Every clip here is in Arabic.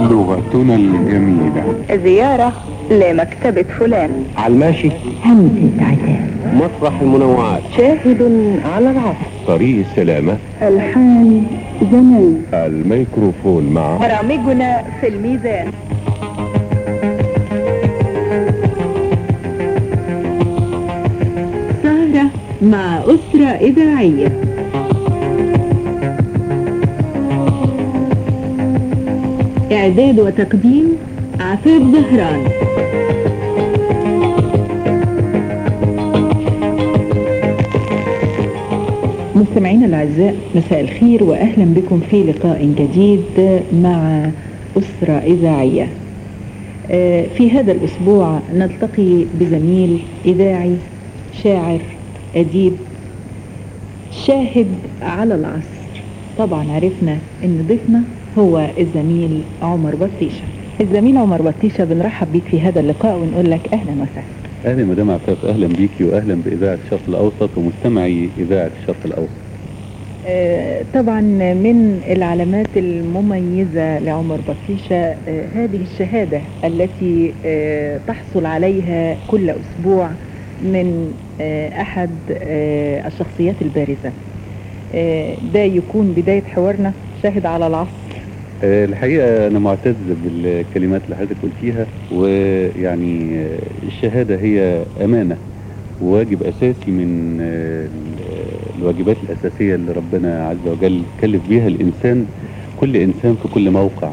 لغتنا الجميلة. زيارة لمكتبة فلان. على الماشي همسة عتاب. مسرح المنوعات. شاهد على العصر. طريق السلامة. ألحان زمان. الميكروفون مع برامجنا في الميزان. سهرة مع أسرة إذاعية. إعداد وتقديم عفاف زهران. مستمعينا الأعزاء، مساء الخير وأهلا بكم في لقاء جديد مع أسرة إذاعية. في هذا الأسبوع نلتقي بزميل إذاعي، شاعر، أديب، شاهد على العصر. طبعا عرفنا أن ضيفنا هو الزميل عمر بطيشة. الزميل عمر بطيشة، بنرحب بيك في هذا اللقاء ونقول لك أهلا وسهلا. أهلا مدام عفاف، أهلا بيكي وأهلا بإذاعة الشرق الأوسط ومستمعي إذاعة الشرق الأوسط. طبعا من العلامات المميزة لعمر بطيشة هذه الشهادة التي تحصل عليها كل أسبوع من أحد الشخصيات البارزة. ده يكون بداية حوارنا، شاهد على العصر. الحقيقة أنا معتز بالكلمات اللي حضرتك قلتيها، ويعني الشهادة هي أمانة وواجب أساسي من الواجبات الأساسية اللي ربنا عز وجل كلف بيها الإنسان، كل إنسان في كل موقع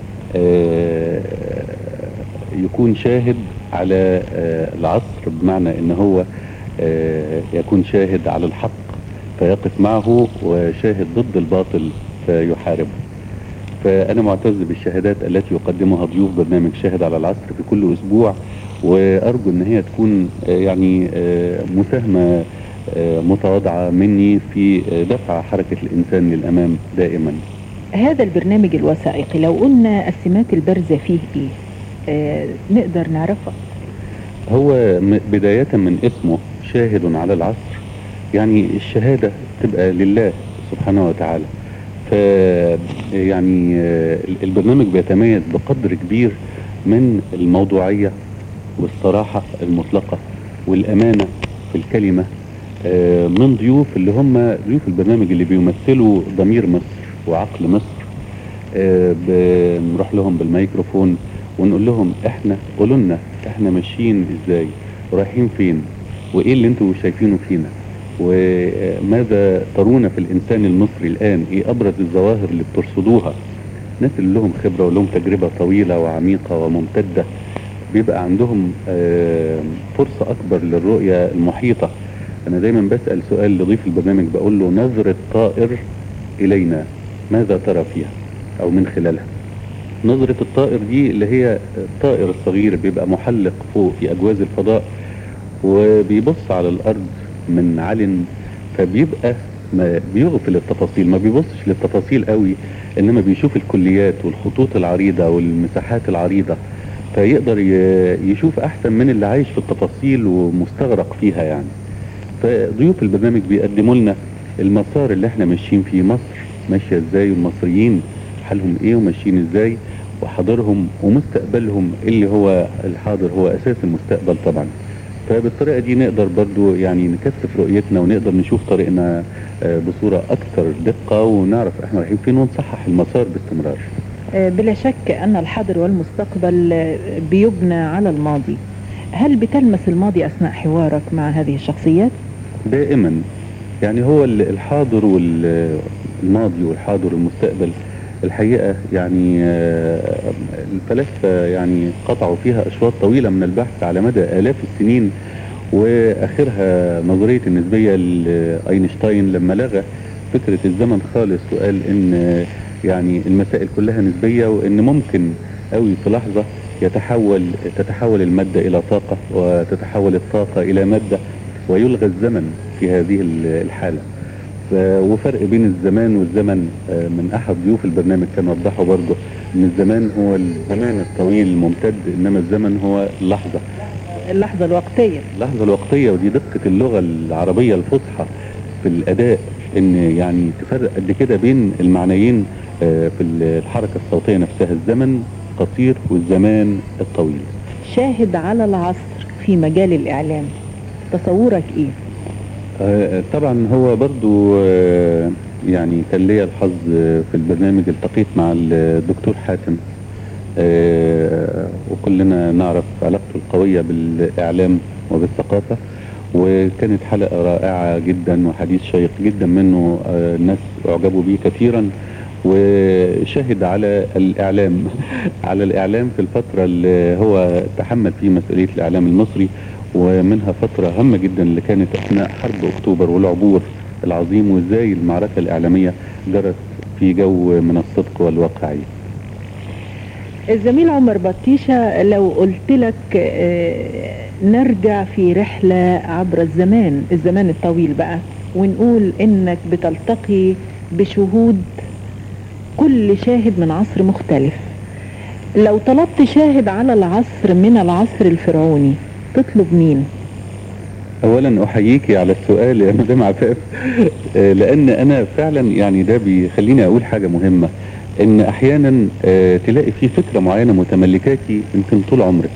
يكون شاهد على العصر، بمعنى إن هو يكون شاهد على الحق فيقف معه، وشاهد ضد الباطل فيحاربه. فأنا معتز بالشهادات التي يقدمها ضيوف برنامج شاهد على العصر في كل أسبوع، وأرجو أن هي تكون يعني مساهمة متواضعة مني في دفع حركة الإنسان للأمام دائما. هذا البرنامج الوثائقي لو قلنا السمات البارزة فيه إيه نقدر نعرفها؟ هو بداية من اسمه شاهد على العصر، يعني الشهادة تبقى لله سبحانه وتعالى. يعني البرنامج بيتميز بقدر كبير من الموضوعية والصراحة المطلقة والأمانة في الكلمة من ضيوف اللي هم ضيوف البرنامج اللي بيمثلوا ضمير مصر وعقل مصر. بنروح لهم بالميكروفون ونقول لهم احنا قولوا لنا احنا ماشيين ازاي ورايحين فين، وايه اللي انتوا شايفينه فينا، وماذا ترون في الإنسان المصري الآن، إيه أبرز الظواهر اللي بترصدوها. ناس اللي لهم خبرة ولهم تجربة طويلة وعميقة وممتدة بيبقى عندهم فرصة أكبر للرؤية المحيطة. أنا دايما بسأل سؤال لضيف البرنامج، بقول له نظرة طائر إلينا ماذا ترى فيها أو من خلالها. نظرة الطائر دي اللي هي الطائر الصغير بيبقى محلق فوق في أجواز الفضاء وبيبص على الأرض من علن، فبيبقى ما بيغفل التفاصيل، ما بيبصش للتفاصيل قوي، انما بيشوف الكليات والخطوط العريضة والمساحات العريضة، فيقدر يشوف احسن من اللي عايش في التفاصيل ومستغرق فيها يعني. فضيوف البرنامج بيقدموا لنا المسار اللي احنا ماشيين فيه، مصر ماشية ازاي والمصريين حالهم ايه وماشيين ازاي، وحاضرهم ومستقبلهم اللي هو الحاضر هو اساس المستقبل طبعا. فبالطريقة دي نقدر برضو يعني نكثف رؤيتنا ونقدر نشوف طريقنا بصورة أكثر دقة، ونعرف احنا رايحين فين ونصحح المسار باستمرار. بلا شك أن الحاضر والمستقبل بيبنى على الماضي. هل بتلمس الماضي أثناء حوارك مع هذه الشخصيات؟ دائما، يعني هو الحاضر والماضي والحاضر والمستقبل الحقيقة يعني الفلاسفة يعني قطعوا فيها أشواط طويلة من البحث على مدى آلاف السنين، وآخرها نظرية النسبية لأينشتاين لما لغى فكرة الزمن خالص، وقال إن يعني المسائل كلها نسبية، وإن ممكن قوي في لحظة تتحول المادة إلى طاقة، وتتحول الطاقة إلى مادة، ويلغى الزمن في هذه الحالة. وفرق بين الزمان والزمن من احد ضيوف البرنامج كان وضحه برضه ان الزمان هو الزمان الطويل الممتد، انما الزمن هو اللحظة الوقتية. ودي دقة اللغة العربية الفصحى في الاداء، ان يعني تفرق قد كده بين المعنيين في الحركة الصوتية نفسها. الزمن القصير والزمان الطويل. شاهد على العصر في مجال الإعلام، تصورك إيه؟ طبعا هو برضو يعني كان ليا الحظ في البرنامج، التقيت مع الدكتور حاتم، وكلنا نعرف علاقته القوية بالإعلام وبالثقافة، وكانت حلقة رائعة جدا وحديث شيق جدا منه، الناس أعجبوا به كثيرا. وشهد على الإعلام على الإعلام في الفترة اللي هو تحمل فيه مسؤولية الإعلام المصري، ومنها فترة هامة جدا اللي كانت أثناء حرب أكتوبر والعبور العظيم، وإزاي المعركة الإعلامية جرت في جو من الصدق والواقعية. الزميل عمر بطيشة، لو قلت لك نرجع في رحلة عبر الزمان الطويل بقى، ونقول انك بتلتقي بشهود، كل شاهد من عصر مختلف، لو طلبت شاهد على العصر من العصر الفرعوني تطلب مين؟ اولا احييكي على السؤال يا مدام عفاف، لان انا فعلا يعني ده بيخليني اقول حاجة مهمة، ان احيانا تلاقي في فكرة معينة متملكاكي يمكن طول عمرك.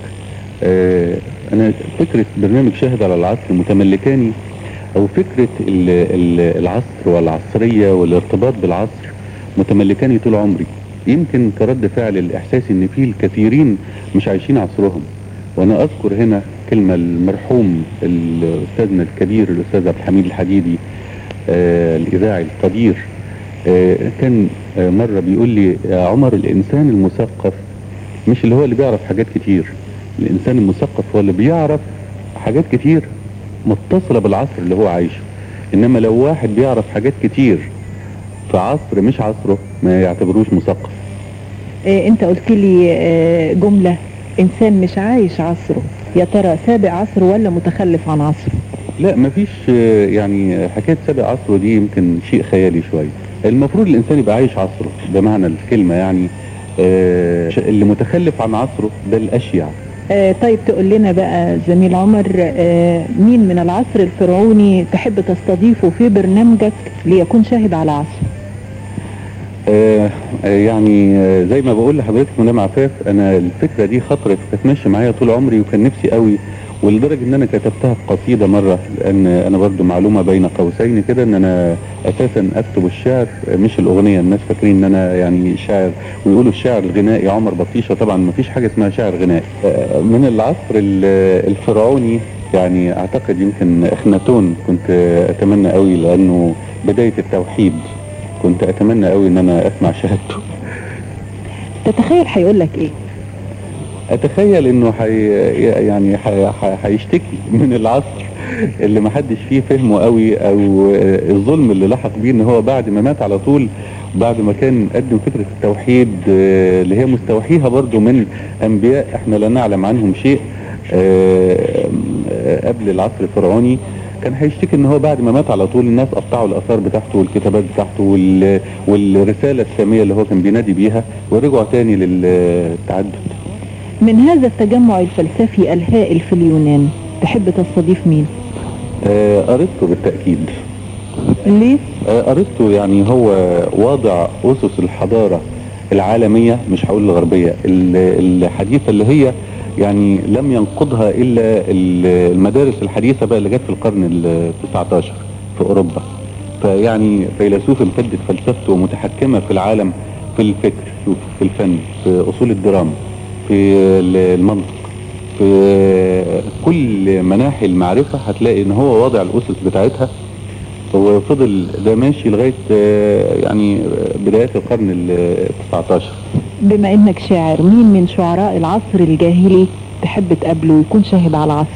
انا فكرة برنامج شاهد على العصر متملكاني، او فكرة العصر والعصرية والارتباط بالعصر متملكاني طول عمري، يمكن كرد فعل الاحساس ان في الكثيرين مش عايشين عصرهم. وانا اذكر هنا كلمة المرحوم الاستاذنا الكبير الاستاذ عبد الحميد الحديدي، الاذاعي القدير، كان مرة بيقول لي: يا عمر، الانسان المثقف مش اللي هو اللي بيعرف حاجات كتير، الانسان المثقف هو اللي بيعرف حاجات كتير متصلة بالعصر اللي هو عايشه. انما لو واحد بيعرف حاجات كتير في عصر مش عصره ما يعتبروش مثقف. انت قلت لي جملة: انسان مش عايش عصره، يا ترى سابق عصره ولا متخلف عن عصره؟ لا، مفيش يعني حكاية سابق عصره دي يمكن شيء خيالي شوية. المفروض الانسان يبقى عايش عصره بمعنى الكلمة، يعني اللي متخلف عن عصره ده الاشيع. طيب تقول لنا بقى زميل عمر، مين من العصر الفرعوني تحب تستضيفه في برنامجك ليكون شاهد على عصر؟ يعني زي ما بقول لحضرتك مدام عفاف، انا الفكرة دي خطرت كانت ماشية معايا طول عمري، وكان نفسي قوي، ولدرجة ان انا كتبتها في قصيدة مرة، لان انا برضو معلومة بين قوسين كده ان انا اساسا اكتب الشعر مش الاغنية. الناس فاكرين ان انا يعني شاعر، ويقولوا الشعر الغنائي عمر بطيشة، طبعا ما فيش حاجة اسمها شعر غنائي. من العصر الفرعوني يعني اعتقد يمكن اخناتون كنت اتمنى قوي، لانه بداية التوحيد كنت اتمنى قوي ان انا اسمع شهادته. تتخيل هيقول لك ايه؟ اتخيل انه يعني هيشتكي من العصر اللي ما حدش فيه فهمه قوي، او الظلم اللي لحق بيه، ان هو بعد ما مات على طول، بعد ما كان قدم فكرة التوحيد اللي هي مستوحيها برضو من انبياء احنا لا نعلم عنهم شيء قبل العصر الفرعوني، كان هيشتكي ان هو بعد ما مات على طول الناس قطعوا الاثار بتاعته والكتابات بتاعته والرسالة السامية اللي هو كان بينادي بيها، ورجعوا تاني للتعدد. من هذا التجمع الفلسفي الهائل في اليونان تحب تستضيف مين؟ ارسطو بالتأكيد. ليه؟ ارسطو يعني هو واضع اسس الحضارة العالمية، مش هقول الغربية، الحديثة، اللي هي يعني لم ينقضها الا المدارس الحديثة بقى اللي جت في القرن ال19 في اوروبا. فيعني فيلسوف امتدت فلسفته ومتحكمة في العالم، في الفكر، في الفن، في اصول الدراما، في المنطق، في كل مناحي المعرفة هتلاقي ان هو واضع الاسس بتاعتها، وفضل ده ماشي لغاية يعني بدايات القرن ال19. بما انك شاعر، مين من شعراء العصر الجاهلي تحب تقابله ويكون شاهد على العصر؟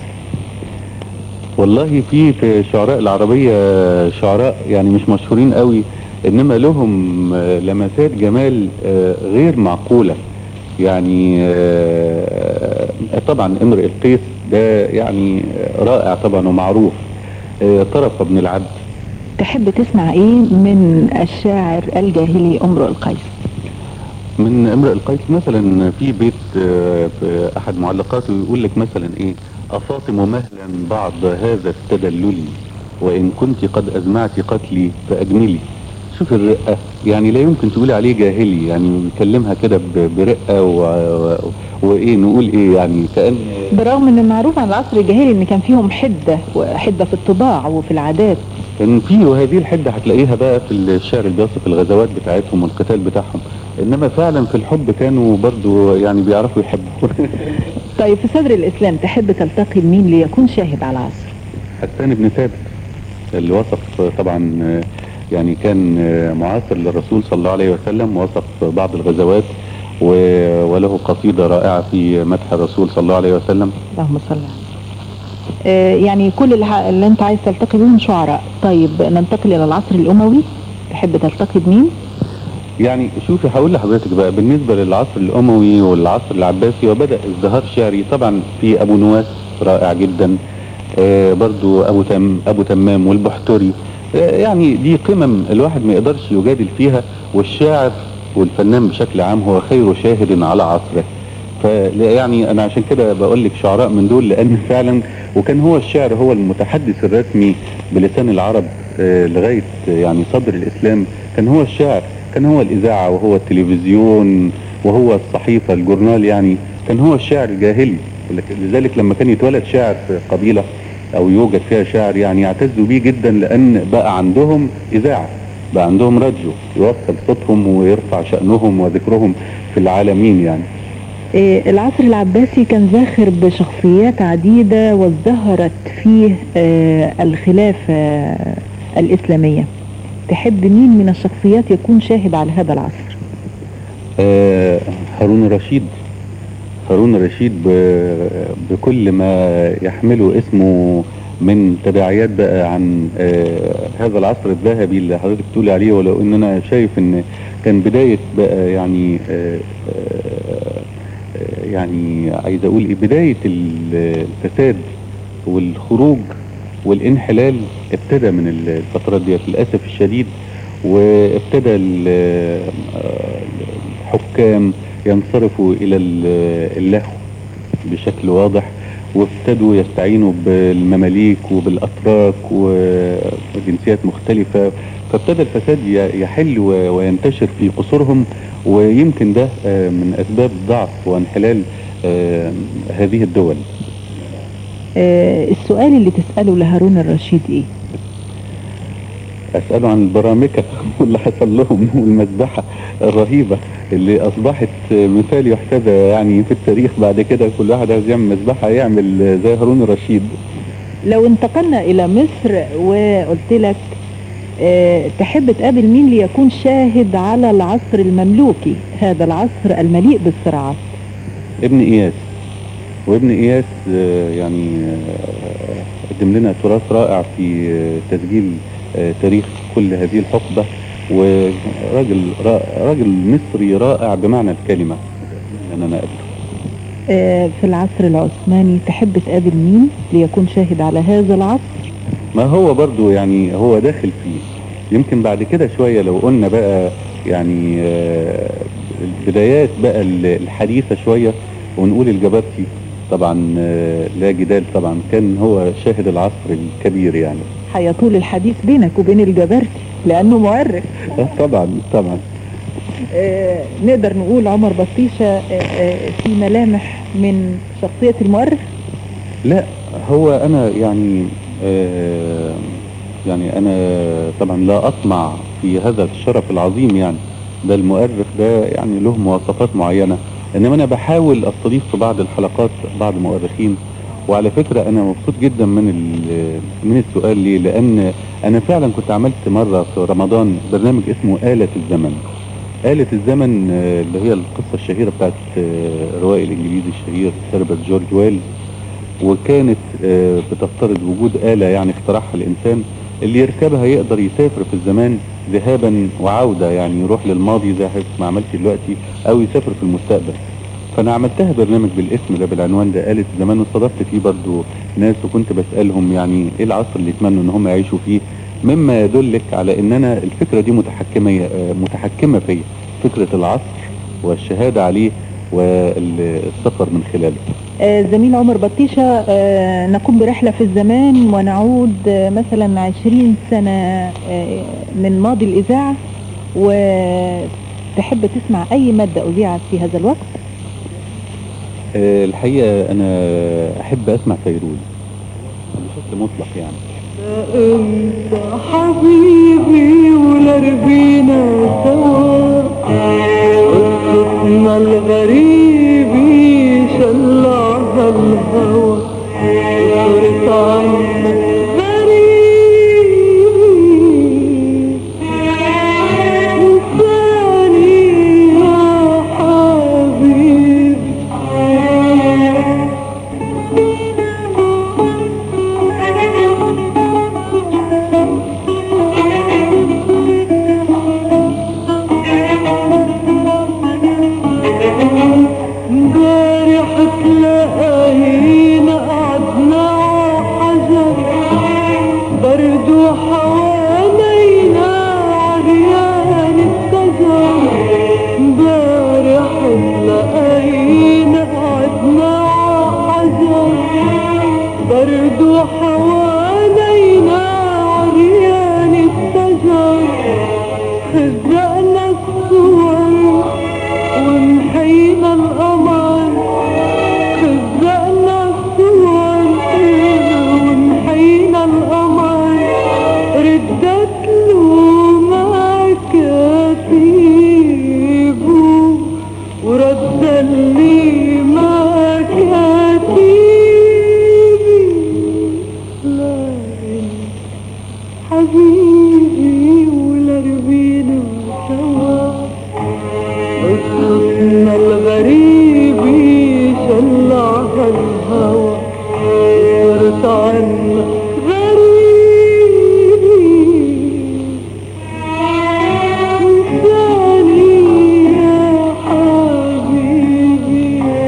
والله في الشعراء العربية شعراء يعني مش مشهورين قوي، انما لهم لمسات جمال غير معقولة. يعني طبعا امرئ القيس ده يعني رائع طبعا ومعروف. طرف بن العبد. تحب تسمع ايه من الشاعر الجاهلي امرؤ القيس؟ من امرؤ القيس مثلا في بيت في احد معلقاته يقول لك مثلا ايه: افاطم مهلا بعض هذا التدلل، وان كنت قد ازمعت قتلي فاجملي، شوف الرقة يعني لا يمكن تقولي عليه جاهلي، يعني بيكلمها كده برقة وايه نقول ايه يعني كأن برغم ان معروف عن العصر الجاهلي ان كان فيهم حدة وحدة في الطباع وفي العادات. كان فيه، وهذه الحدة هتلاقيها بقى في الشعر اللي بيصف الغزوات بتاعتهم والقتال بتاعهم، انما فعلا في الحب كانوا برضو يعني بيعرفوا يحبوا. طيب في صدر الاسلام تحب تلتقي بمين ليكون شاهد على العصر؟ حسان بن ثابت اللي وصف طبعا يعني كان معاصر للرسول صلى الله عليه وسلم، وصف بعض الغزوات وله قصيدة رائعة في مدح الرسول صلى الله عليه وسلم. اللهم صل عليه. يعني كل اللي انت عايز تلتقي بهم شعراء. طيب ننتقل الى العصر الاموي، تحب تلتقي بمين؟ يعني شوفي هقول لحضرتك بقى بالنسبة للعصر الاموي والعصر العباسي، وبدأ ازدهار شعري طبعا في ابو نواس رائع جدا، برضو ابو تمام والبحتري، يعني دي قمم الواحد ما يقدرش يجادل فيها، والشاعر والفنان بشكل عام هو خير شاهد على عصره. يعني انا عشان كده بقول لك شعراء من دول، لان فعلا وكان هو الشعر هو المتحدث الرسمي بلسان العرب لغاية يعني صدر الاسلام. كان هو الشعر، كان هو الاذاعة وهو التلفزيون وهو الصحيفة الجورنال، يعني كان هو الشعر الجاهلي. لذلك لما كان يتولد شاعر في قبيلة او يوجد فيها شاعر يعني يعتزوا بيه جدا، لان بقى عندهم اذاعة، بقى عندهم راديو يوصل صوتهم ويرفع شأنهم وذكرهم في العالمين يعني. العصر العباسي كان زاخر بشخصيات عديدة وازدهرت فيه الخلافة الإسلامية. تحب مين من الشخصيات يكون شاهد على هذا العصر؟ هارون الرشيد. هارون الرشيد بكل ما يحمله اسمه من تداعيات بقى عن هذا العصر الذهبي اللي حضرتك بتقولي عليه، ولو ان انا شايف ان كان بداية بقى يعني يعني عايز اقول ايه، بداية الفساد والخروج والانحلال ابتدى من الفترات ديت للأسف الشديد. وابتدى الحكام ينصرفوا الى اللهو بشكل واضح، وابتدوا يستعينوا بالمماليك وبالاتراك وجنسيات مختلفة، فابتدى الفساد يحل وينتشر في قصورهم، ويمكن ده من اسباب ضعف وانحلال هذه الدول. السؤال اللي تسأله لهارون الرشيد ايه؟ اسأله عن البرامكة واللي حصل لهم والمذبحة الرهيبة اللي اصبحت مثال يحتذى يعني في التاريخ. بعد كده كل واحد عايز يعمل مذبحة يعمل زي هارون الرشيد. لو انتقلنا الى مصر وقلت لك تحب تقابل مين ليكون شاهد على العصر المملوكي، هذا العصر المليء بالصراعات؟ ابن إياس. وابن إياس يعني قدم لنا تراث رائع في تسجيل تاريخ كل هذه الحقبة، راجل مصري رائع بمعنى الكلمة ان انا قابله. في العصر العثماني تحب تقابل مين ليكون شاهد على هذا العصر؟ ما هو برضو يعني هو داخل فيه. يمكن بعد كده شوية لو قلنا بقى يعني البدايات بقى الحديثة شوية ونقول الجبرتي طبعا لا جدال، طبعا كان هو شاهد العصر الكبير يعني. هيطول الحديث بينك وبين الجبرتي لانه مؤرخ. طبعا طبعا. نقدر نقول عمر بطيشة في ملامح من شخصية المؤرخ؟ لا هو انا يعني يعني انا طبعا لا اطمع في هذا الشرف العظيم، يعني ده المؤرخ ده يعني له مواصفات معينة، انما انا بحاول استضيف في بعض الحلقات بعض مؤرخين. وعلى فكرة انا مبسوط جدا من السؤال ليه، لان انا فعلا كنت عملت مرة في رمضان برنامج اسمه آلة الزمن. آلة الزمن اللي هي القصة الشهيرة بتاعت الروائي الانجليزي الشهير هربرت جورج ويلز، وكانت بتفترض وجود آلة يعني اخترعها الانسان اللي يركبها يقدر يسافر في الزمان ذهابا وعودة، يعني يروح للماضي زي ما عملت دلوقتي او يسافر في المستقبل. فانا عملتها برنامج بالاسم ده بالعنوان ده آلة الزمان، واستضفت فيه برضو ناس وكنت بسألهم يعني ايه العصر اللي يتمنوا ان هم يعيشوا فيه، مما يدلك على ان انا الفكرة دي متحكمة فيا، فكرة العصر والشهادة عليه والسفر من خلاله. زميل عمر بطيشة، نقوم برحلة في الزمان ونعود مثلا 20 سنة من ماضي الإذاعة، وتحب تسمع أي مادة أذيعت في هذا الوقت؟ الحقيقة أنا أحب أسمع فيروز بشكل مطلق يعني. انت حبيبي ولا ربينا سوا، قصتنا الغريب شلعها الهوى، صرت عنك غريب انساني يا حبيبي. امبارح تلاقينا قعدنا حجر، برد وحوالينا عريان الشجر. امبارح تلاقينا قعدنا حجر، برد وحوالينا عريان الشجر. خزقنا الصور ومحينا القمر، خزقنا الصور ومحينا القمر. ردت له مكاتيبه ورد لي مكاتيبي. لا حبيبي ولا ربينا سوا، قصتنا الغريب شلعها الهوى، صرت عنا غريب انساني يا حبيبي.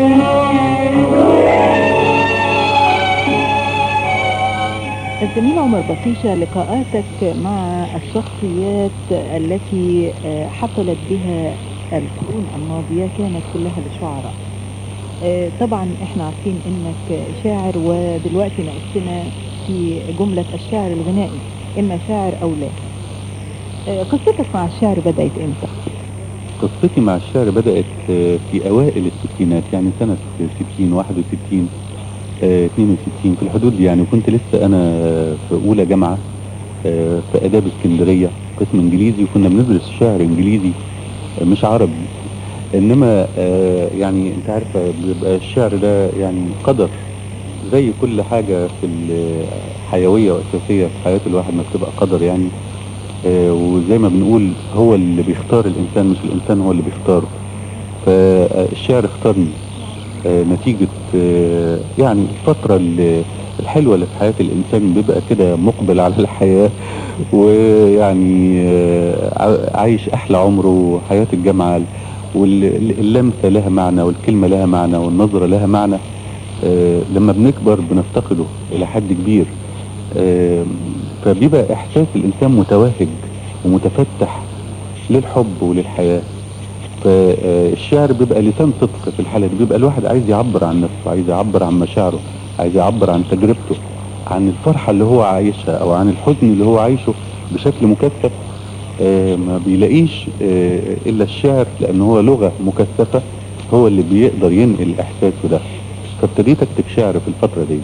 الزميل عمر بطيشة، لقاءاتك مع الشخصيات التي حصلت بها القرون الماضية كانت كلها للشعراء. طبعا احنا عارفين انك شاعر، ودلوقتي ناقشنا في جملة الشعر الغنائي، اما شاعر او لا. قصتك مع الشعر بدأت امتى؟ قصتي مع الشعر بدأت في أوائل الستينات، يعني سنة 60 61 62 في الحدود دي يعني. كنت لسه أنا في أولى جامعة في آداب اسكندرية قسم إنجليزي، وكنا بندرس شعر إنجليزي مش عربي. إنما يعني أنت عارفة بيبقى الشعر ده يعني قدر، زي كل حاجة في الحيوية وأساسية في حياة الواحد ما بتبقى قدر يعني. وزي ما بنقول هو اللي بيختار الإنسان مش الإنسان هو اللي بيختاره. فالشعر اختارني نتيجة يعني الفترة الحلوة اللي في حياة الإنسان، بيبقى كده مقبل على الحياة، ويعني عايش أحلى عمره، حياة الجامعة، واللمسة لها معنى، والكلمة لها معنى، والنظرة لها معنى. لما بنكبر بنفتقده إلى حد كبير. فبيبقى إحساس الإنسان متوهج ومتفتح للحب وللحياة. فالشعر بيبقى لسان صدق في الحالة دي، بيبقى الواحد عايز يعبر عن نفسه، عايز يعبر عن مشاعره، عايز يعبر عن تجربته، عن الفرحة اللي هو عايشها أو عن الحزن اللي هو عايشه بشكل مكثف. ما بيلاقيش إلا الشعر، لأن هو لغة مكثفة، هو اللي بيقدر ينقل إحساسه ده. فابتديت أكتب شعر في الفترة دي،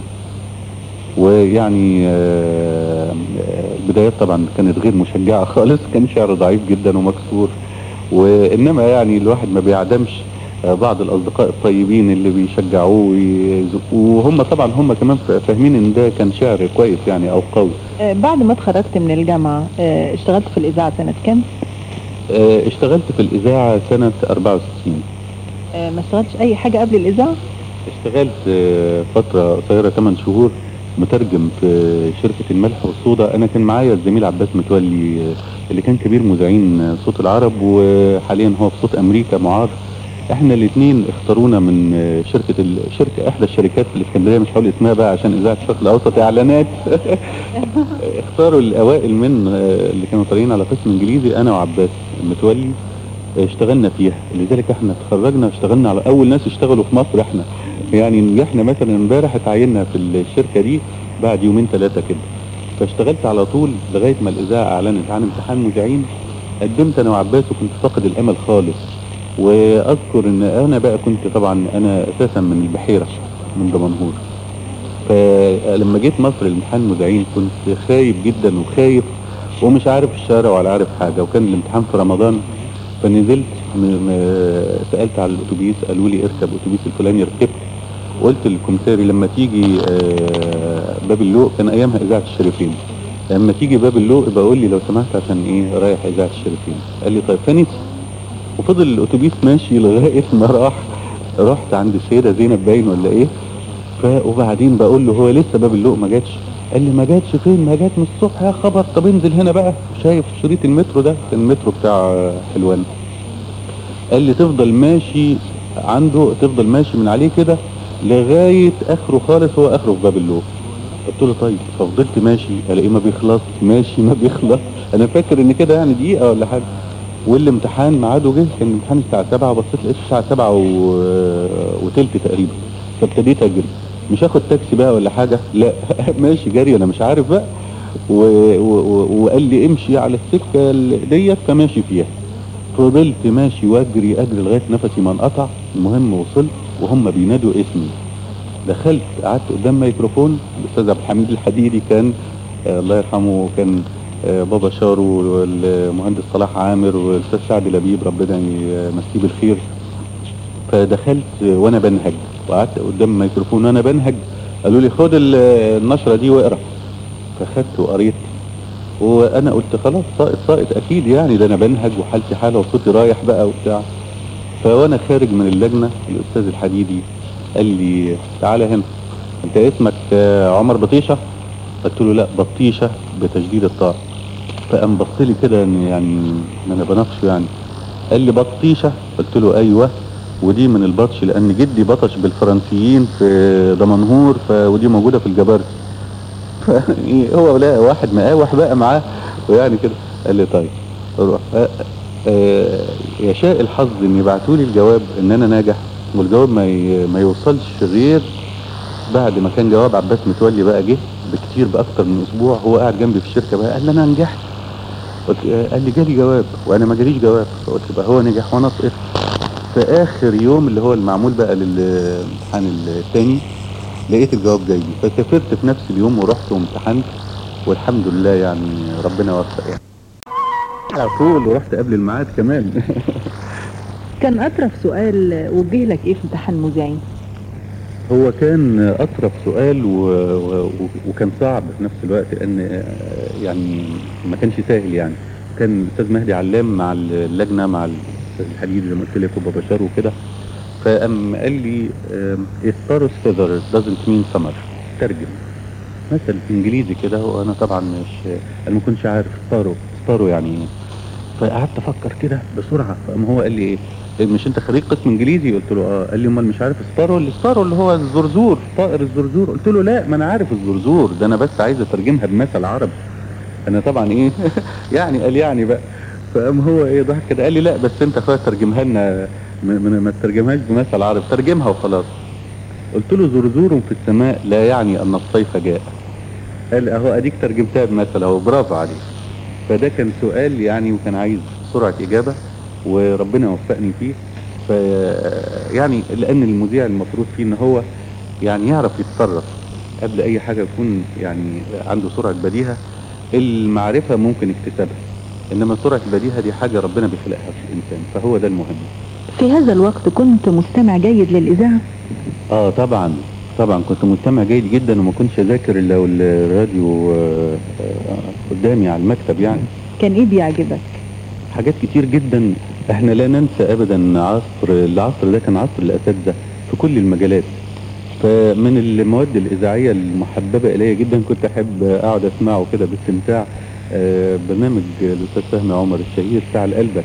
ويعني البدايات طبعا كانت غير مشجعة خالص، كان شعر ضعيف جدا ومكسور. وإنما يعني الواحد ما بيعدمش بعض الأصدقاء الطيبين اللي بيشجعوه ويزقوه، وهم طبعا هم كمان فاهمين إن ده كان شعر كويس يعني أو قوي. بعد ما اتخرجت من الجامعة اشتغلت في الإذاعة سنة كام؟ اشتغلت في الإذاعة سنة 64. ما اشتغلتش أي حاجة قبل الإذاعة؟ اشتغلت فترة قصيرة 8 شهور مترجم في شركة الملح والصودا. أنا كان معايا الزميل عباس متولي اللي كان كبير مذيعين صوت العرب، وحاليا هو في صوت أمريكا معار. احنا الاثنين اختارونا من شركة احدى الشركات في الاسكندرية، مش هقول اسمها بقى عشان اذاعة الشرق الاوسط اعلانات. اختاروا الاوائل من اللي كانوا طالعين على قسم انجليزي، انا وعباس متولي. اشتغلنا فيها، لذلك احنا اتخرجنا اشتغلنا على اول ناس اشتغلوا في مصر احنا. يعني احنا مثلا امبارح اتعيننا في الشركه دي بعد يومين ثلاثه كده، فاشتغلت على طول لغايه ما الاذاعه اعلنت عن امتحان مذيعين. قدمت انا وعباس وكنت فاقد الامل خالص. واذكر ان انا بقى كنت طبعا انا اساسا من البحيره من دمنهور، فلما جيت مصر الامتحان مذيعين كنت خايف جدا وخايف ومش عارف الشارع ولا عارف حاجه، وكان الامتحان في رمضان. فنزلت سالت على الاتوبيس، قالوا لي اركب اتوبيس الفلاني، ركبت. وقلت للكمساري لما تيجي باب اللوق، كان ايامها اذاعه الشريفين، لما تيجي باب اللوق يبقى قول لي لو سمحت عشان ايه رايح اذاعه الشريفين. قال لي طيب. فنسي. وفضل الاتوبيس ماشي لغايه ما رحت عند السيده زينب باين ولا ايه. وبعدين بقول له هو لسه باب اللوق ما جاتش؟ قال لي ما جاتش فين؟ ما جات من الصبح يا خبر. طب انزل هنا بقى. شايف شريط المترو ده؟ كان المترو بتاع حلوان. قال لي تفضل ماشي عنده، تفضل ماشي من عليه كده لغايه اخره خالص، هو اخره في باب اللوق. قلت له طيب. ففضلت ماشي الاقيه ما بيخلص، ماشي ما بيخلص. انا فاكر ان كده يعني دقيقه ولا حاجه. والامتحان ميعاده جه، كان الامتحان الساعه 7، بصيت لقيت الساعه 7 وتلت تقريبا. فابتديت اجري، مش هاخد تاكسي بقى ولا حاجه، لا ماشي جري انا مش عارف بقى. وقال لي امشي على السكه ديت، فماشي فيها. فضلت ماشي واجري لغايه نفسي ما انقطع. المهم وصلت وهم بينادوا اسمي. دخلت قعدت قدام ميكروفون. الاستاذ عبد الحميد الحديدي كان الله يرحمه، كان بابا شارو، والمهندس صلاح عامر، والاستاذ سعد لبيب ربنا يمسيه بالخير. فدخلت وانا بنهج، وقعدت قدام الميكروفون وانا بنهج. قالوا لي خد النشره دي واقرا. فخدت وقريت. وانا قلت خلاص ساقط اكيد، يعني ده انا بنهج وحالتي حاله وصوتي رايح بقى وبتاع. فوانا خارج من اللجنه الاستاذ الحديدي قال لي تعالى هنا، انت اسمك عمر بطيشه؟ قلت له لا، بطيشه بتشديد الطاء. فقام بص لي كده يعني ان انا بناقشه يعني. قال لي بطيشه؟ قلت له ايوه، ودي من البطش لان جدي بطش بالفرنسيين في دمنهور، ودي موجوده في الجبارتي. هو لا واحد مقاوح بقى معاه ويعني كده. قال لي طيب روح. يشاء الحظ ان يبعتوا لي الجواب ان انا ناجح، والجواب ما يوصلش غير بعد ما كان جواب عباس متولي بقى جه بكتير باكتر من اسبوع. هو قاعد جنبي في الشركه بقى، قال لي انا نجحت. قال لي جالي جواب وانا ما جاليش جواب. فقلت بقى هو نجح وانا سقطت. في اخر يوم اللي هو المعمول بقى للامتحان الثاني لقيت الجواب جاي لي. فسافرت في نفس اليوم ورحت وامتحنت، والحمد لله يعني ربنا وفق يعني على طول، ورحت قبل الميعاد كمان. كان أطرف سؤال وجه لك إيه في امتحان مذيعين؟ هو كان أطرف سؤال وكان صعب في نفس الوقت، لأن يعني ما كانش سهل يعني. كان الأستاذ مهدي علام مع اللجنة مع الأستاذ الحديدي زي ما قلت لك وبابا شار وكده. فقام قال لي a sparrow's feather doesn't mean summer. ترجم مثل انجليزي كده، وانا طبعا انا ما كنتش عارف سبارو يعني ايه. فقعدت افكر كده بسرعه. فقام هو قال لي ايه، مش انت خريج قسم انجليزي؟ قلت له اه. قال لي امال مش عارف سبارو؟ اللي هو الزرزور، طائر الزرزور. قلت له لا، ما انا عارف الزرزور ده، انا بس عايز اترجمها بمثل عربي. انا طبعا ايه يعني قال يعني بقى. فقام هو ايه ضحك كده قال لي لا بس انت خلاص ترجمها لنا، ما تترجمهاش بمثل عربي، ترجمها وخلاص. قلت له زرزور في السماء لا يعني ان الصيف جاء. قال اهو اديك ترجمتها بمثل اهو، برافو عليك. فده كان سؤال يعني، وكان عايز سرعه اجابه وربنا وفقني فيه. يعني لان المذيع المفروض فيه ان هو يعني يعرف يتصرف قبل اي حاجه، يكون يعني عنده سرعه بديهه. المعرفه ممكن اكتسابها، انما سرعه البديهه دي حاجه ربنا بيخلقها في الانسان، فهو ده المهم. في هذا الوقت كنت مستمع جيد للإذاعة؟ طبعا كنت مستمع جيد جدا، وما كنتش اذاكر الا والراديو قدامي على المكتب يعني. كان ايه بيعجبك؟ حاجات كتير جدا. احنا لا ننسى ابدا العصر ده كان عصر الاساتذه في كل المجالات. فمن المواد الاذاعيه المحببه الي جدا كنت احب اقعد اسمعه كده باستمتاع، برنامج الاستاذ فهمي عمر الشهير ساعة قلبك.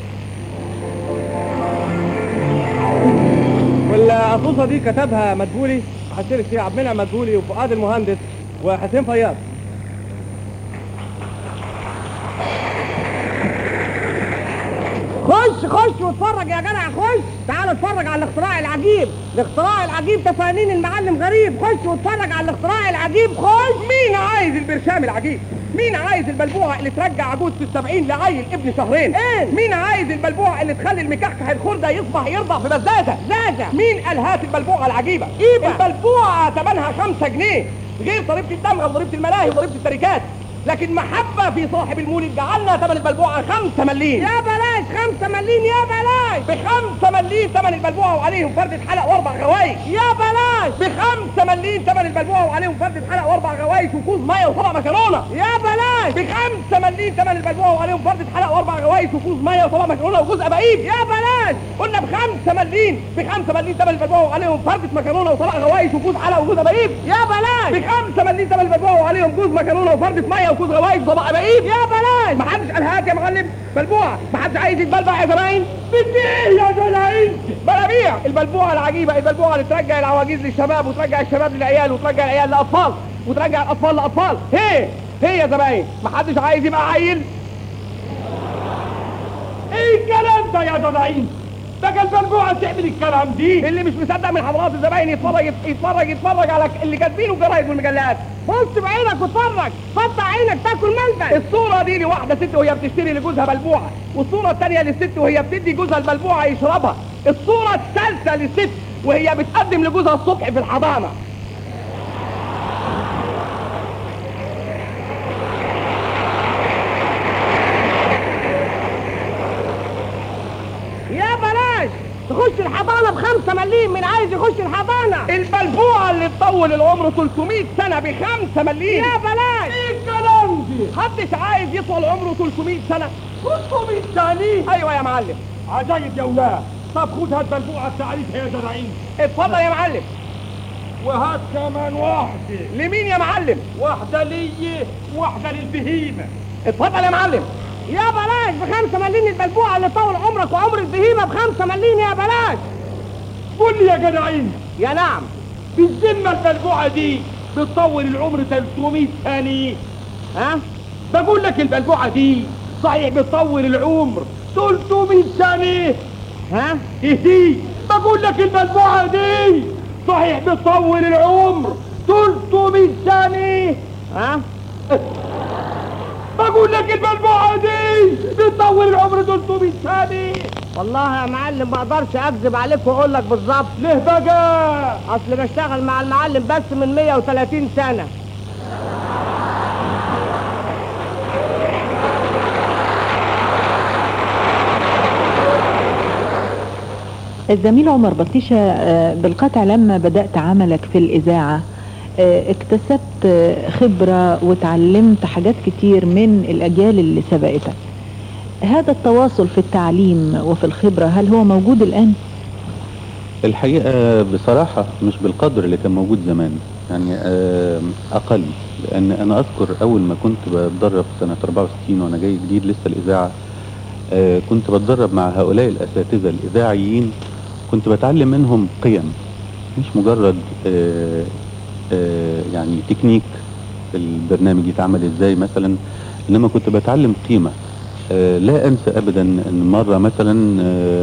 والقصوصه دي كتبها مدبولي، هشترك فيها عبد المنعم مدبولي وفؤاد المهندس وحسين فياض. خش خش واتفرج يا جدع، خش تعال اتفرج على الاختراع العجيب. الاختراع العجيب تفانين المعلم غريب. خش واتفرج على الاختراع العجيب. خش. مين عايز البرشام العجيب؟ مين عايز البلبوعه اللي ترجع عجوز في ال70 لعيل ابن شهرين؟ ايه؟ مين عايز البلبوعه اللي تخلي المكحكح الخردة يصبح يرضع في بزازه؟ مين قال هات البلبوعه العجيبه؟ البلبوعه ثمنها 5 جنيه غير ضريبه الدمغه وضريبه الملاهي وضريبه التركات. لكن محبة في صاحب المولد جعلنا ثمن البلبوعة 5 مليم. يا بلاش 5 مليم، يا بلاش. ب5 مليم ثمن البلبوعة وعليهم فردة حلق و4 غوايش. يا بلاش. ب5 مليم ثمن البلبوعة وعليهم فردة حلق و4 غوايش وكوز مية وطبق مكرونة. يا بلاش. ب5 مليم ثمن البلبوعة وعليهم فردة حلق و4 غوايش وكوز مية وطبق مكرونة وجوز أبايب. يا بلاش. قلنا ب5 مليم ثمن البلبوعة وعليهم فردة مكرونة وطبق غوايش وكوز حلق وجوز أبايب. يا بلاش. ب5 مليم ثمن البلبوعة وعليهم جوز مكرونة وفردة مية وكوز غوايش وطبق أبايب. يا بلاش. محدش قال هات يا معلم بلبوعة. محدش عايز يتبلبع يا زباين؟ بديه يا زلاين. بلابيع البلبوعة العجيبة، البلبوعة اللي ترجع العواجيز للشباب وترجع الشباب للعيال وترجع العيال لأطفال وترجع الأطفال لأطفال. هي يا زباين. محدش عايز يبقى عيل؟ ايه الكلام ده يا زلاين؟ ده البلبوعة تعمل الكلام دي؟ اللي مش مصدق من حضرات الزباين يتفرج على اللي كاتبينه الجرايد والمجلات. بص بعينك واتفرج، فتح عينك تاكل ملبن. الصورة دي لواحدة ست وهي بتشتري لجوزها بلبوعة، والصورة الثانية للست وهي بتدي جوزها البلبوعة يشربها، الصورة الثالثة للست وهي بتقدم لجوزها الصبح في الحضانة. يا بلاش تخش الحضانة ب5 مليم. من عايز يخش الحضانة؟ البلبوعة اللي تطول العمر 300 سنة ب5 مليم. يا بلاش. ايه الكلام دي؟ محدش عايز يطول عمره 300 سنة. 300 سنة؟ ايوه يا معلم. عجايب يا ولاد. طب خد هات بلبوعة تعريفها يا زراعين. اتفضل يا معلم. وهات كمان واحدة. لمين يا معلم؟ واحدة لي واحدة للبهيمة. اتفضل يا معلم. يا بلاش. ب5 مليم البلبوعة اللي طول عمرك وعمر البهيمة ب5 مليم. يا بلاش. قول لي يا جدعين. يا نعم. بالذمة البلبوعة دي بتطول العمر 300 سنة. ها؟ بقول لك البلبوعة دي صحيح بتطول العمر 300 سنة. ها؟ ايه؟ بقول لك البلبوعة دي صحيح بتطول العمر 300 سنة. ها؟ بقول لك البلبوعة دي بتطول العمر 300 سنة. والله يا معلم ما اقدرش اكذب عليك واقول لك بالظبط. ليه بقى؟ اصل بشتغل مع المعلم بس من 130 سنة. الزميل عمر بطيشة، بالقطع لما بدأت عملك في الإذاعة اكتسبت خبرة وتعلمت حاجات كتير من الأجيال اللي سبقتك. هذا التواصل في التعليم وفي الخبرة هل هو موجود الآن؟ الحقيقة بصراحة مش بالقدر اللي كان موجود زمان، يعني أقل. لأن أنا أذكر أول ما كنت بتدرب سنة 64 وأنا جاي جديد لسه الإذاعة، كنت بتدرب مع هؤلاء الأساتذة الإذاعيين، كنت بتعلم منهم قيم، مش مجرد يعني تكنيك البرنامج يتعمل ازاي مثلا، انما كنت بتعلم قيمة. لا انسى ابدا ان مرة مثلا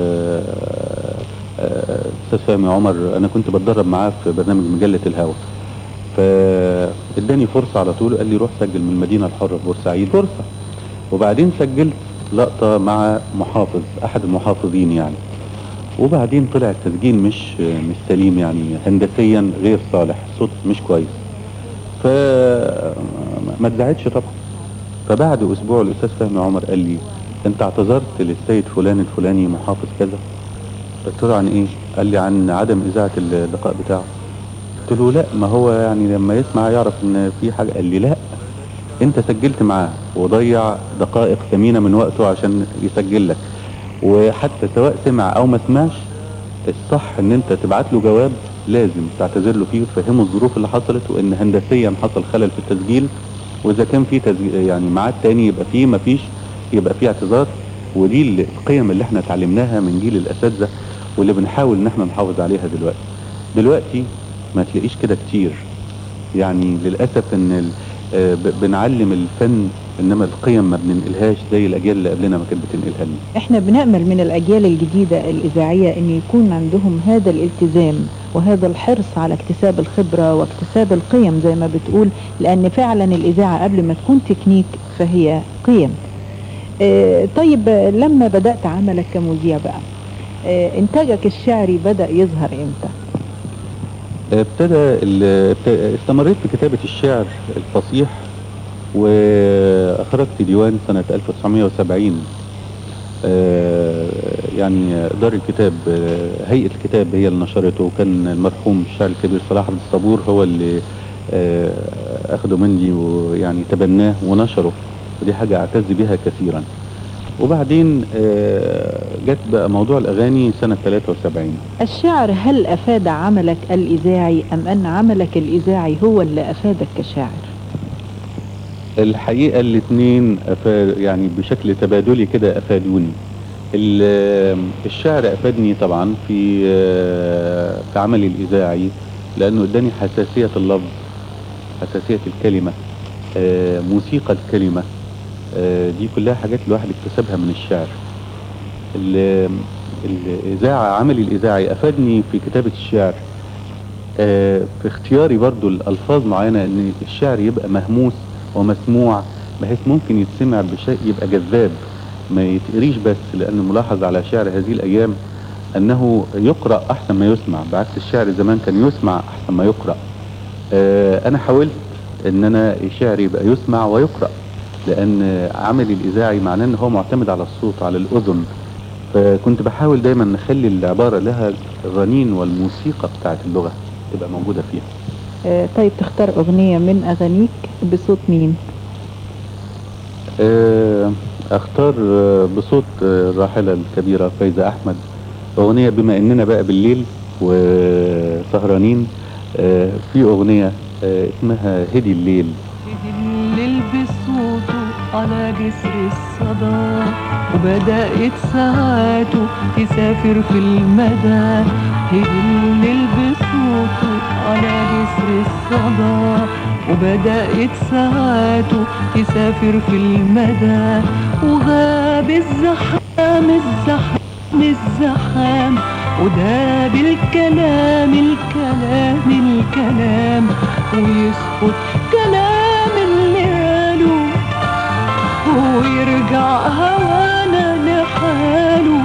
استاذ فهمي عمر انا كنت بتدرب معاه في برنامج مجلة الهوى، فاداني فرصة على طول، قال لي روح سجل من المدينة الحرة في بورسعيد فرصة. وبعدين سجلت لقطة مع محافظ احد المحافظين يعني، وبعدين طلع التسجيل مش سليم، يعني هندسيا غير صالح، صوت مش كويس، فما اتذاعتش طبعا. فبعد اسبوع الاستاذ فهمي عمر قال لي انت اعتذرت للسيد فلان الفلاني محافظ كذا؟ قلت له عن ايه؟ قال لي عن عدم اذاعة اللقاء بتاعه. قلت له لا، ما هو يعني لما يسمع يعرف ان في حاجة. قال لي لا، انت سجلت معاه وضيع دقائق ثمينة من وقته عشان يسجل لك، وحتى سواء سمع او ما سمعش الصح ان انت تبعت له جواب لازم تعتذر له فيه وتفهمه الظروف اللي حصلت، وان هندسيا حصل خلل في التسجيل، واذا كان في يعني ميعاد تاني يبقى فيه، ما فيش يبقى فيه اعتذار. ودي القيم اللي احنا اتعلمناها من جيل الاساتذه واللي بنحاول ان احنا نحافظ عليها دلوقتي. ما تلاقيش كده كتير، يعني للاسف ان بنعلم الفن، انما القيم ما بننقلهاش زي الاجيال اللي قبلنا ما كانت بتنقلها لنا. احنا بنأمل من الأجيال الجديدة الإذاعية أن يكون عندهم هذا الالتزام وهذا الحرص على اكتساب الخبرة واكتساب القيم زي ما بتقول، لأن فعلا الإذاعة قبل ما تكون تكنيك فهي قيم. طيب لما بدأت عملك كمذيع بقى، إنتاجك الشعري بدأ يظهر إمتى؟ استمريت في كتابة الشعر الفصيح، وأخرجت ديوان سنة 1970. يعني دار الكتاب، هيئة الكتاب هي اللي نشرته، وكان المرحوم الشاعر الكبير صلاح عبد الصبور هو اللي أخده مني ويعني تبناه ونشره، ودي حاجة أعتز بها كثيرا. وبعدين جت بقى موضوع الأغاني سنة 73. الشعر هل أفاد عملك الإذاعي أم أن عملك الإذاعي هو اللي أفادك كشاعر؟ الحقيقة الاثنين يعني بشكل تبادلي كده أفادوني. الشعر أفادني طبعا في عملي الإذاعي، لأنه اداني حساسية اللفظ، حساسية الكلمة، موسيقى الكلمة، دي كلها حاجات الواحد اكتسبها من الشعر. الإذاعة، عملي الإذاعي أفادني في كتابة الشعر، في اختياري برضو الألفاظ معينة، ان الشعر يبقى مهموس ومسموع، بحيث ممكن يتسمع بشيء يبقى جذاب، ما يتقريش بس، لأن ملاحظ على شعر هذه الأيام أنه يقرأ أحسن ما يسمع، بعكس الشعر زمان كان يسمع أحسن ما يقرأ. أنا حاولت أن أنا الشعر يبقى يسمع ويقرأ، لأن عملي الإذاعي معناه أنه هو معتمد على الصوت، على الأذن، فكنت بحاول دايما نخلي العبارة لها الرنين والموسيقى بتاعت اللغة تبقى موجودة فيها. طيب تختار أغنية من أغانيك بصوت مين؟ اختار بصوت الراحلة الكبيرة فايزة أحمد، أغنية بما أننا بقى بالليل وسهرانين، في أغنية اسمها هدي الليل. هدي الليل بصوته على جسر الصدى، وبدأت ساعاته تسافر في المدى. هدي الليل بصوته على جسر الصدى، وبدأت ساعاته تسافر في المدى. وغاب الزحام الزحام الزحام، وداب الكلام الكلام الكلام، ويسقط كلام اللي قاله، ويرجع هوانا لحاله،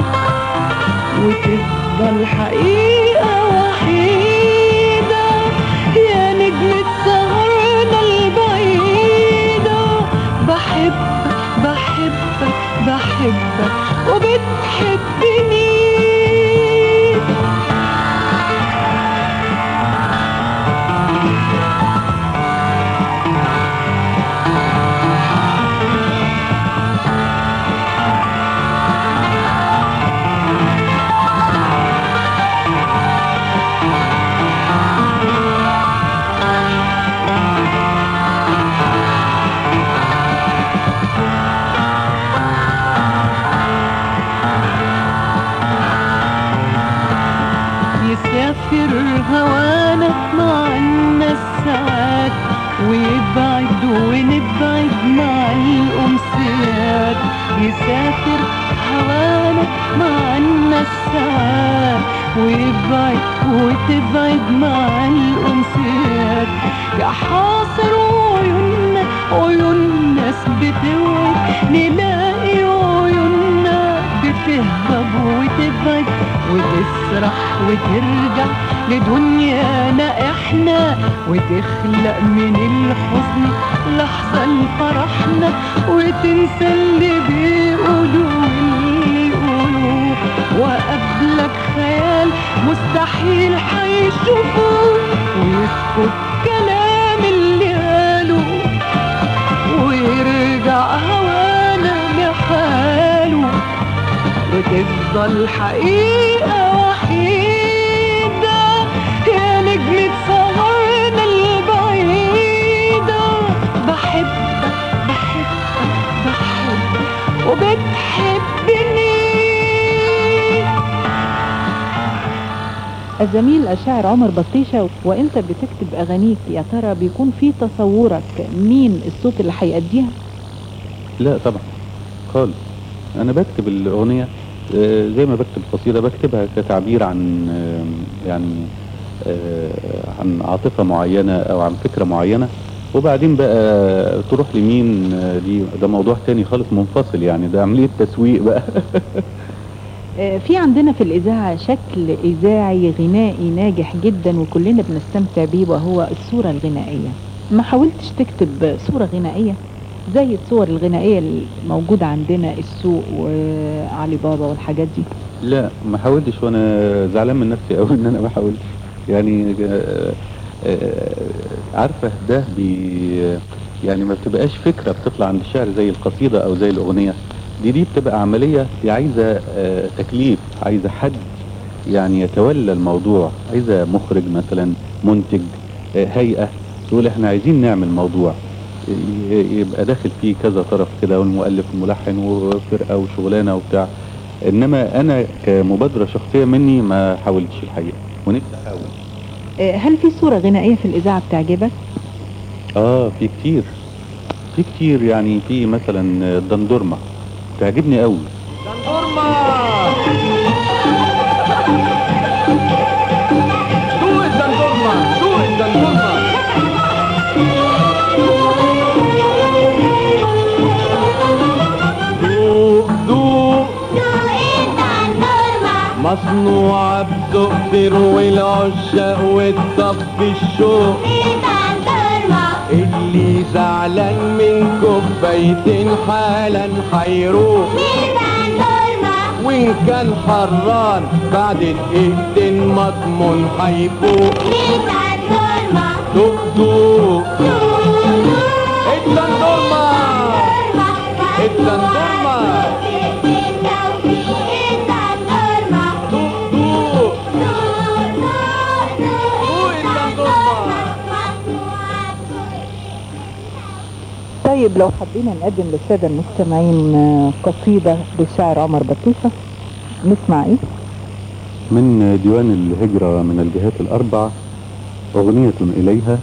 وتفضل حقيقة وحيدة يا نجمة سهرنا البعيدة. بحبك بحبك بحبك وبتحبني. يسافر هوانا معنا الساعات، ويبعد ونبعد مع الأمسيات. يسافر هوانا معنا الساعات، ويبعد وتبعد مع الأمسيات. يا حاصر عيوننا عيون ناس بتوعد، نلاقي عيوننا بتهرب وتبعد وتسرح وترجع لدنيانا احنا، وتخلق من الحزن لحظة لفرحنا، وتنسى اللي بيقولوا واللي يقولوا. وقبلك خيال مستحيل هيشوفوه، ويسكت كلام اللي قالوا، ويرجع هوانا لحاله، وتفضل حقيقة وحيدة يا نجمة سهرنا البعيدة. بحبك بحبك بحبك وبتحبني. الزميل الشاعر عمر بطيشة، وانت بتكتب اغانيك يا ترى بيكون في تصورك مين الصوت اللي هيأديها؟ لا طبعا خالص. انا بكتب الاغنيه زي ما بكتب قصيده، بكتبها كتعبير عن يعني عن عاطفه معينه او عن فكره معينه، وبعدين بقى تروح لمين ده موضوع تاني خالص منفصل، يعني ده عمليه تسويق بقى. في عندنا في الإذاعة شكل إذاعي غنائي ناجح جدا وكلنا بنستمتع بيه، وهو الصورة الغنائية. ما حاولتش تكتب صورة غنائية زي الصور الغنائية الموجودة عندنا، السوق وعلي بابا والحاجات دي؟ لا ما حاولتش، وانا زعلان من نفسي قوي ان انا ما حاولتش. يعني عارفه ده يعني ما بتبقاش فكره بتطلع عند الشاعر زي القصيده او زي الاغنيه دي بتبقى عمليه، دي عايزه تكليف، عايزه حد يعني يتولى الموضوع، عايزه مخرج مثلا، منتج، هيئه تقول احنا عايزين نعمل موضوع يبقى داخل فيه كذا طرف كده، والمؤلف والملحن وفرقه وشغلانه وبتاع. انما انا كمبادره شخصيه مني ما حاولتش الحقيقه، ونفسي احاول. هل في صورة غنائية في الإذاعة بتعجبك؟ في كتير يعني. في مثلا الدندورما تعجبني قوي. دندورما دوق الدندورما، دوق الدندورما. مصنوعة بتقدر والعشاق والطب الشوق، اللي زعلان من كوبايتين حالا حيروق، وإن كان حران بعد دقيقتين مضمون حيفوق. دوق دوق الدندورما، الدندورما. طيب لو حبينا نقدم للسادة المستمعين قصيدة للشاعر عمر بطيشة، نسمع ايه؟ من ديوان الهجرة من الجهات الأربع، أغنية إليها.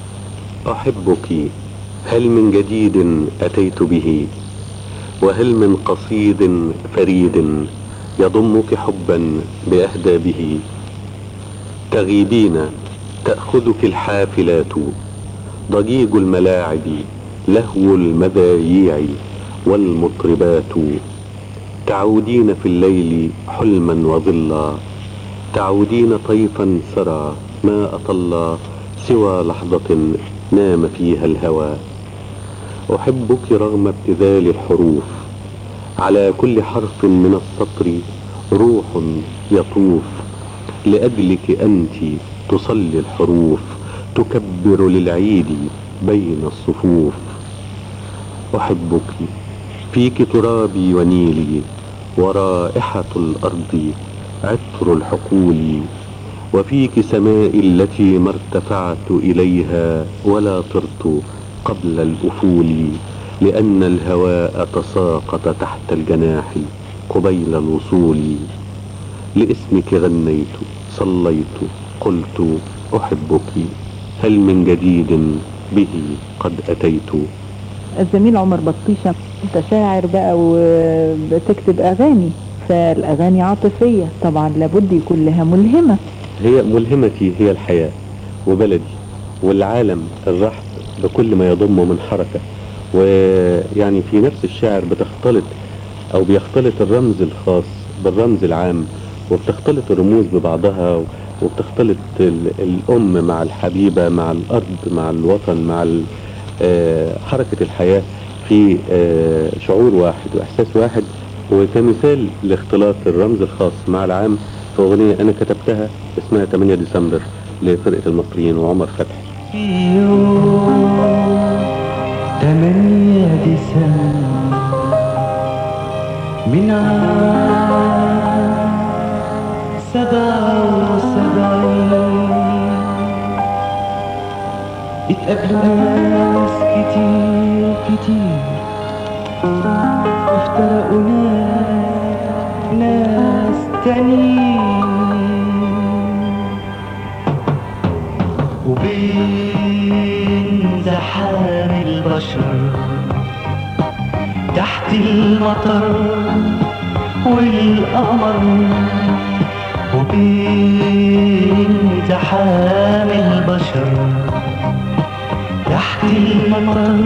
أحبك، هل من جديد أتيت به؟ وهل من قصيد فريد يضمك حبا بأهدى به؟ تغيبين تأخذك الحافلات، ضجيج الملاعب، لهو المذاييع والمطربات. تعودين في الليل حلما وظلا، تعودين طيفا سرى ما أطل سوى لحظة نام فيها الهوى. أحبك رغم ابتذال الحروف، على كل حرف من السطر روح يطوف، لأجلك أنت تصلي الحروف، تكبر للعيد بين الصفوف. أحبك فيك ترابي ونيلي، ورائحة الأرض عطر الحقول، وفيك سمائي التي ما ارتفعت إليها ولا طرت قبل الأفول، لأن الهواء تساقط تحت الجناح قبيل الوصول. لاسمك غنيت صليت قلت أحبك، هل من جديد به قد أتيت. الزميل عمر بطيشة، انت شاعر بقى وبتكتب اغاني، فالاغاني عاطفية طبعا لابد يكون لها ملهمة. هي ملهمتي هي الحياة وبلدي والعالم الرحب بكل ما يضمه من حركة، ويعني في نفس الشعر بتختلط او بيختلط الرمز الخاص بالرمز العام، وبتختلط الرموز ببعضها، وبتختلط الام مع الحبيبة مع الارض مع الوطن مع حركة الحياة في شعور واحد واحساس واحد. وكمثال لاختلاط الرمز الخاص مع العام، في اغنية انا كتبتها اسمها 8 ديسمبر لفرقة المصريين وعمر فتحي. في يوم 8 ديسمبر من عام 77 اتقابلوا ناس كتير كتير، وافترقوا ناس تانيين. البشر تحت المطر والقمر وبين زحام البشر تحت المطر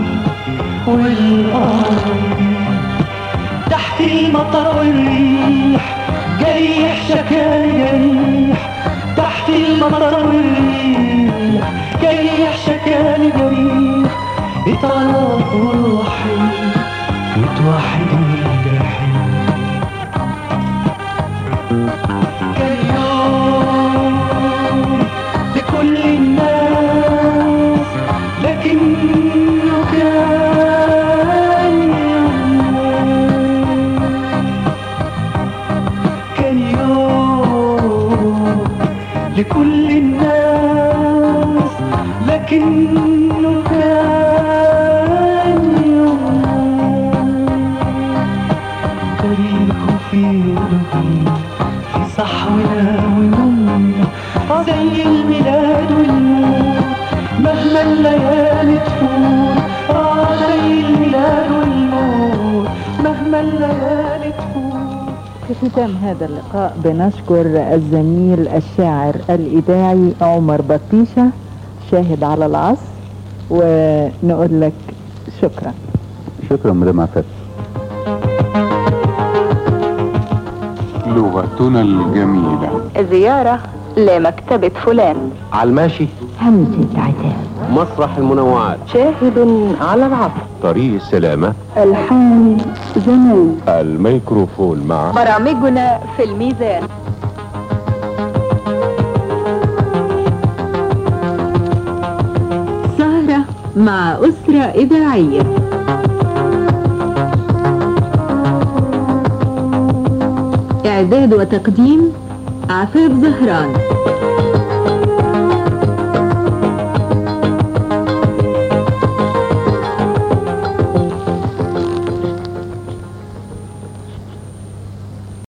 والقمر تحت المطر والريح جريح شكايا جريح تحت المطر والريح جريح شكايا جريح اتعرف روحي وتوحدني الجحيم كان يوم لكل الناس لكنه كان يوم لكل الناس لكنه كان يوم تاريخه في قلوبنا في صحونا ونومنا زي الميلاد والموت مهما الليالي تفوت زي الميلاد والموت مهما الليالي تفوت. في ختام هذا اللقاء بنشكر الزميل الشاعر الإذاعي عمر بطيشة شاهد على العصر، ونقول لك شكرا. شكرا مدام عفاف. لغتنا الجميلة. زيارة لمكتبة فلان. على الماشي. همزة عتاب. مسرح المنوعات. شاهد على العصر. طريق السلامة. الحان زمان. الميكروفون مع برامجنا في الميزان. سهرة مع أسرة إذاعية. إعداد وتقديم عفاف زهران.